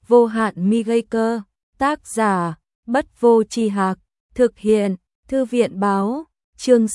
Vô hạn mi gây cơ, tác giả, Bất Vô Tri Hạc, thực hiện, Thư viện báo, chương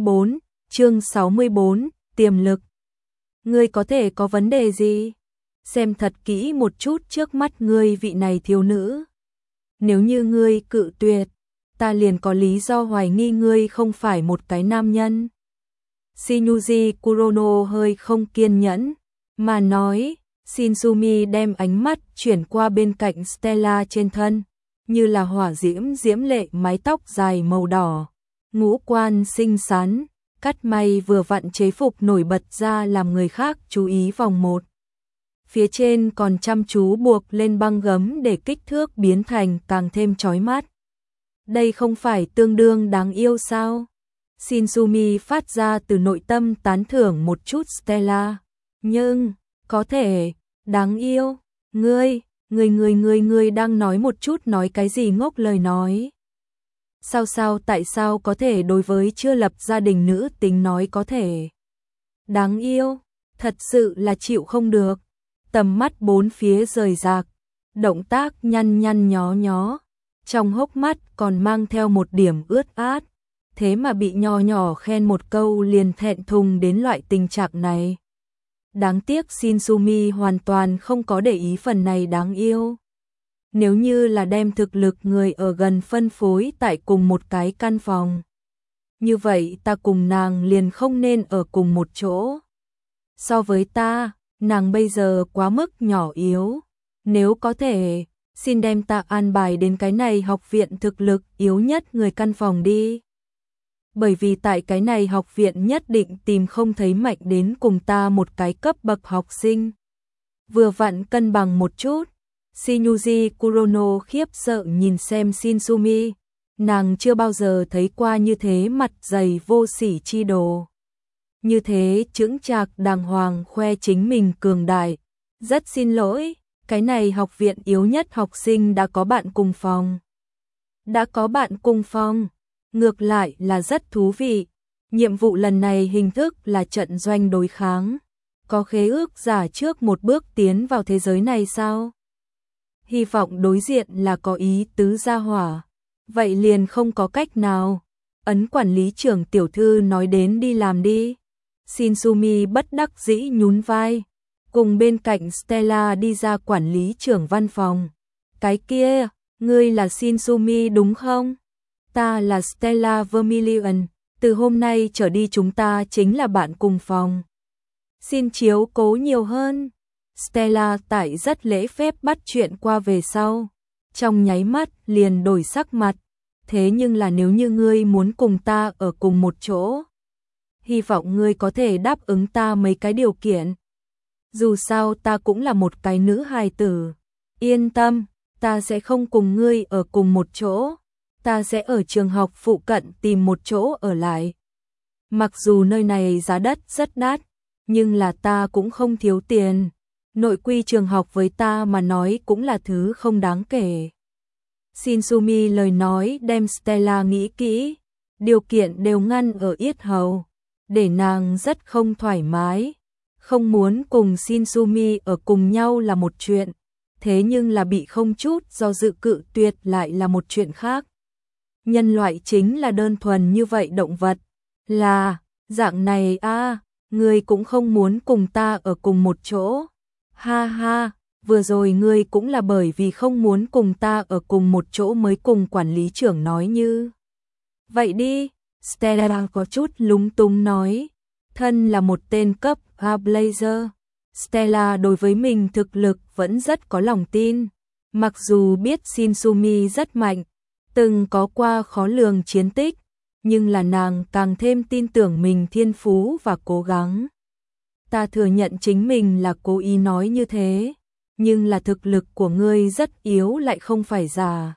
64, tiềm lực. Ngươi có thể có vấn đề gì? Xem thật kỹ một chút trước mắt ngươi vị này thiếu nữ. Nếu như ngươi cự tuyệt, ta liền có lý do hoài nghi ngươi không phải một cái nam nhân. Shinyuji Kurono hơi không kiên nhẫn, mà nói. Shinsumi đem ánh mắt chuyển qua bên cạnh Stella trên thân, như là hỏa diễm diễm lệ mái tóc dài màu đỏ, ngũ quan xinh xắn, cắt may vừa vặn chế phục nổi bật ra làm người khác chú ý vòng một. Phía trên còn chăm chú buộc lên băng gấm để kích thước biến thành càng thêm chói mắt. Đây không phải tương đương đáng yêu sao? Shinsumi phát ra từ nội tâm tán thưởng một chút Stella, nhưng có thể đáng yêu, ngươi đang nói một chút nói cái gì ngốc lời nói. Tại sao có thể đối với chưa lập gia đình nữ tính nói có thể đáng yêu, thật sự là chịu không được. Tầm mắt bốn phía rời rạc, động tác nhăn nhăn nhó nhó, trong hốc mắt còn mang theo một điểm ướt át, thế mà bị nho nhỏ khen một câu liền thẹn thùng đến loại tình trạng này. Đáng tiếc Shinsumi hoàn toàn không có để ý phần này đáng yêu. Nếu như là đem thực lực người ở gần phân phối tại cùng một cái căn phòng, như vậy ta cùng nàng liền không nên ở cùng một chỗ. So với ta, nàng bây giờ quá mức nhỏ yếu. Nếu có thể, xin đem ta an bài đến cái này học viện thực lực yếu nhất người căn phòng đi. Bởi vì tại cái này học viện nhất định tìm không thấy mạnh đến cùng ta một cái cấp bậc học sinh. Vừa vặn cân bằng một chút. Shinyuji Kurono khiếp sợ nhìn xem Shinsumi. Nàng chưa bao giờ thấy qua như thế mặt dày vô sỉ chi đồ. Như thế chững chạc đàng hoàng khoe chính mình cường đại. Rất xin lỗi, cái này học viện yếu nhất học sinh đã có bạn cùng phòng. Đã có bạn cùng phòng. Ngược lại là rất thú vị. Nhiệm vụ lần này hình thức là trận doanh đối kháng. Có khế ước giả trước một bước tiến vào thế giới này sao? Hy vọng đối diện là có ý tứ gia hỏa. Vậy liền không có cách nào. Ấn quản lý trưởng tiểu thư nói đến đi làm đi. Shinsumi bất đắc dĩ nhún vai. Cùng bên cạnh Stella đi ra quản lý trưởng văn phòng. Cái kia, ngươi là Shinsumi đúng không? Ta là Stella Vermilion, từ hôm nay trở đi chúng ta chính là bạn cùng phòng. Xin chiếu cố nhiều hơn. Stella tại rất lễ phép bắt chuyện qua về sau. Trong nháy mắt liền đổi sắc mặt. Thế nhưng là nếu như ngươi muốn cùng ta ở cùng một chỗ, hy vọng ngươi có thể đáp ứng ta mấy cái điều kiện. Dù sao ta cũng là một cái nữ hài tử. Yên tâm, ta sẽ không cùng ngươi ở cùng một chỗ. Ta sẽ ở trường học phụ cận tìm một chỗ ở lại. Mặc dù nơi này giá đất rất đắt, nhưng là ta cũng không thiếu tiền. Nội quy trường học với ta mà nói cũng là thứ không đáng kể. Shinsumi lời nói đem Stella nghĩ kỹ, điều kiện đều ngăn ở yết hầu, để nàng rất không thoải mái. Không muốn cùng Shinsumi ở cùng nhau là một chuyện, thế nhưng là bị không chút do dự cự tuyệt lại là một chuyện khác. Nhân loại chính là đơn thuần như vậy động vật. Là, dạng này à, ngươi cũng không muốn cùng ta ở cùng một chỗ. Ha ha, vừa rồi ngươi cũng là bởi vì không muốn cùng ta ở cùng một chỗ mới cùng quản lý trưởng nói như. Vậy đi, Stella có chút lúng túng nói. Thân là một tên cấp A Blazer, Stella đối với mình thực lực vẫn rất có lòng tin. Mặc dù biết Shinsumi rất mạnh, từng có qua khó lường chiến tích, nhưng là nàng càng thêm tin tưởng mình thiên phú và cố gắng. Ta thừa nhận chính mình là cố ý nói như thế, nhưng là thực lực của ngươi rất yếu lại không phải giả.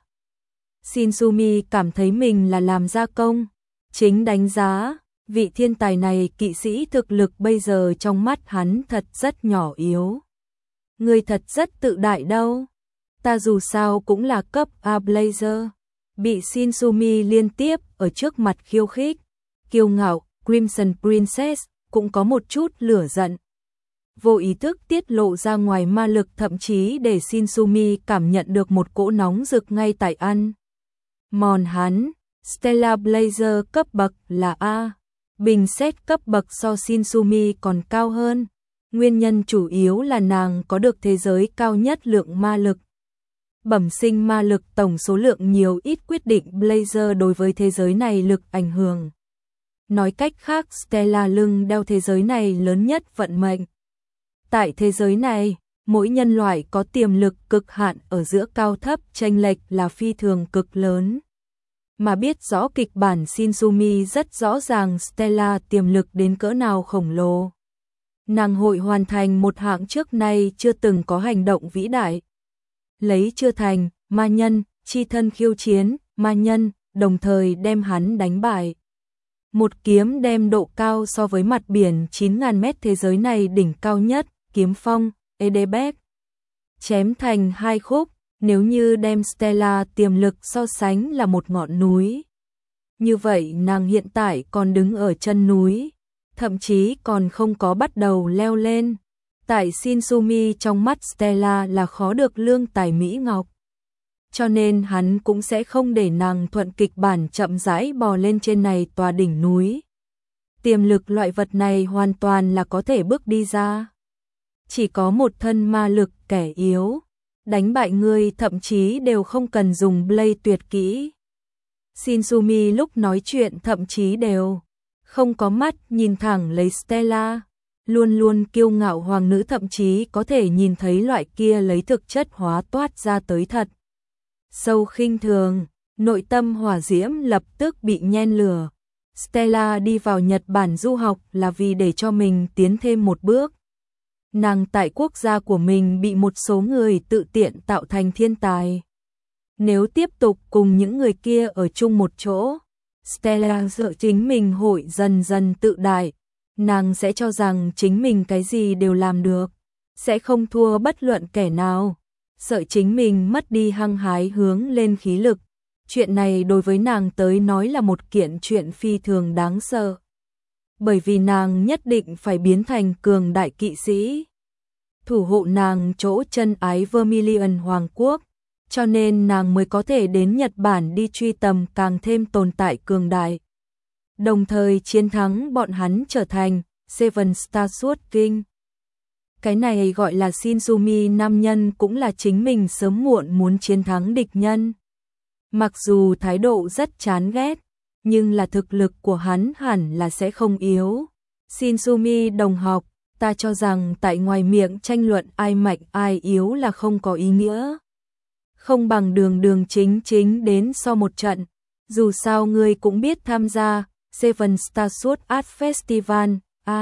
Shinsumi cảm thấy mình là làm gia công, chính đánh giá, vị thiên tài này kỵ sĩ thực lực bây giờ trong mắt hắn thật rất nhỏ yếu. Ngươi thật rất tự đại đâu, ta dù sao cũng là cấp A Blazer. Bị Shinsumi liên tiếp ở trước mặt khiêu khích, kiêu ngạo, Crimson Princess cũng có một chút lửa giận. vô ý thức tiết lộ ra ngoài ma lực, thậm chí để Shinsumi cảm nhận được một cỗ nóng rực ngay tại ăn mòn hắn. Stellar Blazer cấp bậc là A, bình xét cấp bậc so Shinsumi còn cao hơn. Nguyên nhân chủ yếu là nàng có được thế giới cao nhất lượng ma lực. Bẩm sinh ma lực tổng số lượng nhiều ít quyết định Blazer đối với thế giới này lực ảnh hưởng. Nói cách khác, Stella lưng đeo thế giới này lớn nhất vận mệnh. Tại thế giới này, mỗi nhân loại có tiềm lực cực hạn, ở giữa cao thấp chênh lệch là phi thường cực lớn. Mà biết rõ kịch bản Shinsumi rất rõ ràng Stella tiềm lực đến cỡ nào khổng lồ. Nàng hội hoàn thành một hạng trước nay chưa từng có hành động vĩ đại. Lấy chưa thành ma nhân, chi thân khiêu chiến ma nhân, đồng thời đem hắn đánh bại. Một kiếm đem độ cao so với mặt biển 9.000 mét thế giới này đỉnh cao nhất, kiếm phong, Edebek, chém thành hai khúc. Nếu như đem Stella tiềm lực so sánh là một ngọn núi, như vậy nàng hiện tại còn đứng ở chân núi, thậm chí còn không có bắt đầu leo lên. Tại Shinsumi trong mắt Stella là khó được lương tài mỹ ngọc, cho nên hắn cũng sẽ không để nàng thuận kịch bản chậm rãi bò lên trên này tòa đỉnh núi. Tiềm lực loại vật này hoàn toàn là có thể bước đi ra. Chỉ có một thân ma lực kẻ yếu, đánh bại ngươi thậm chí đều không cần dùng Blade tuyệt kỹ. Shinsumi lúc nói chuyện thậm chí đều không có mắt nhìn thẳng lấy Stella. Luôn luôn kiêu ngạo hoàng nữ thậm chí có thể nhìn thấy loại kia lấy thực chất hóa toát ra tới thật sâu khinh thường, nội tâm hỏa diễm lập tức bị nhen lửa. Stella đi vào Nhật Bản du học là vì để cho mình tiến thêm một bước. Nàng tại quốc gia của mình bị một số người tự tiện tạo thành thiên tài. Nếu tiếp tục cùng những người kia ở chung một chỗ, Stella sợ chính mình hội dần dần tự đại. Nàng sẽ cho rằng chính mình cái gì đều làm được, sẽ không thua bất luận kẻ nào, sợ chính mình mất đi hăng hái hướng lên khí lực. Chuyện này đối với nàng tới nói là một kiện chuyện phi thường đáng sợ. Bởi vì nàng nhất định phải biến thành cường đại kỵ sĩ, thủ hộ nàng chỗ chân ái Vermilion Hoàng quốc, cho nên nàng mới có thể đến Nhật Bản đi truy tầm càng thêm tồn tại cường đại. Đồng thời chiến thắng bọn hắn trở thành Seven Star Sword King. Cái này gọi là Shinsumi nam nhân cũng là chính mình sớm muộn muốn chiến thắng địch nhân. Mặc dù thái độ rất chán ghét, nhưng là thực lực của hắn hẳn là sẽ không yếu. Shinsumi đồng học, ta cho rằng tại ngoài miệng tranh luận ai mạnh ai yếu là không có ý nghĩa. Không bằng đường chính chính đến so một trận, dù sao ngươi cũng biết tham gia Seven Star Sword Art Festival,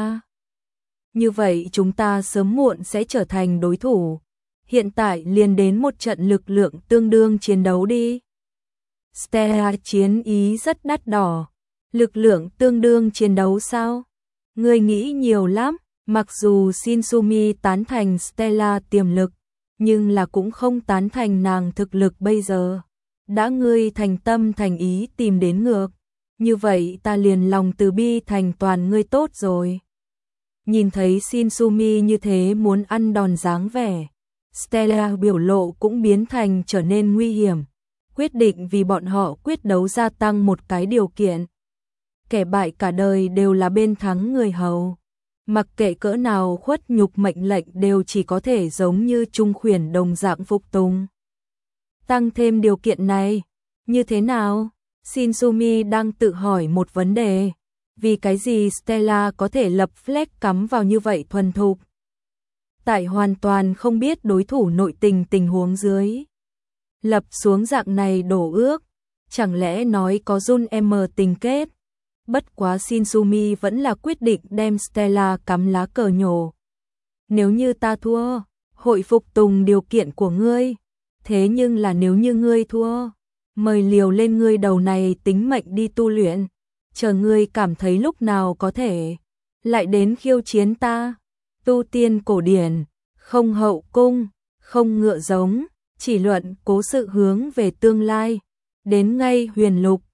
như vậy chúng ta sớm muộn sẽ trở thành đối thủ. Hiện tại liền đến một trận lực lượng tương đương chiến đấu đi. Stella chiến ý rất đắt đỏ. Lực lượng tương đương chiến đấu sao? Ngươi nghĩ nhiều lắm, mặc dù Shinsumi tán thành Stella tiềm lực, nhưng là cũng không tán thành nàng thực lực bây giờ. Đã ngươi thành tâm thành ý tìm đến ngược, như vậy ta liền lòng từ bi thành toàn ngươi tốt rồi. Nhìn thấy Shinsumi như thế muốn ăn đòn dáng vẻ, Stella biểu lộ cũng biến thành trở nên nguy hiểm, quyết định vì bọn họ quyết đấu gia tăng một cái điều kiện. Kẻ bại cả đời đều là bên thắng người hầu, mặc kệ cỡ nào khuất nhục mệnh lệnh đều chỉ có thể giống như trung khuyển đồng dạng phục tùng. Tăng thêm điều kiện này, như thế nào? Shinsumi đang tự hỏi một vấn đề. Vì cái gì Stella có thể lập flag cắm vào như vậy thuần thục? Tại hoàn toàn không biết đối thủ nội tình huống dưới. Lập xuống dạng này đổ ước, chẳng lẽ nói có Jun M tình kết? Bất quá Shinsumi vẫn là quyết định đem Stella cắm lá cờ nhổ. Nếu như ta thua, hội phục tùng điều kiện của ngươi. Thế nhưng là nếu như ngươi thua, mời liều lên ngươi đầu này tính mệnh đi tu luyện. Chờ ngươi cảm thấy lúc nào có thể, lại đến khiêu chiến ta. Tu tiên cổ điển, không hậu cung, không ngựa giống, chỉ luận cố sự hướng về tương lai. Đến ngay huyền lục,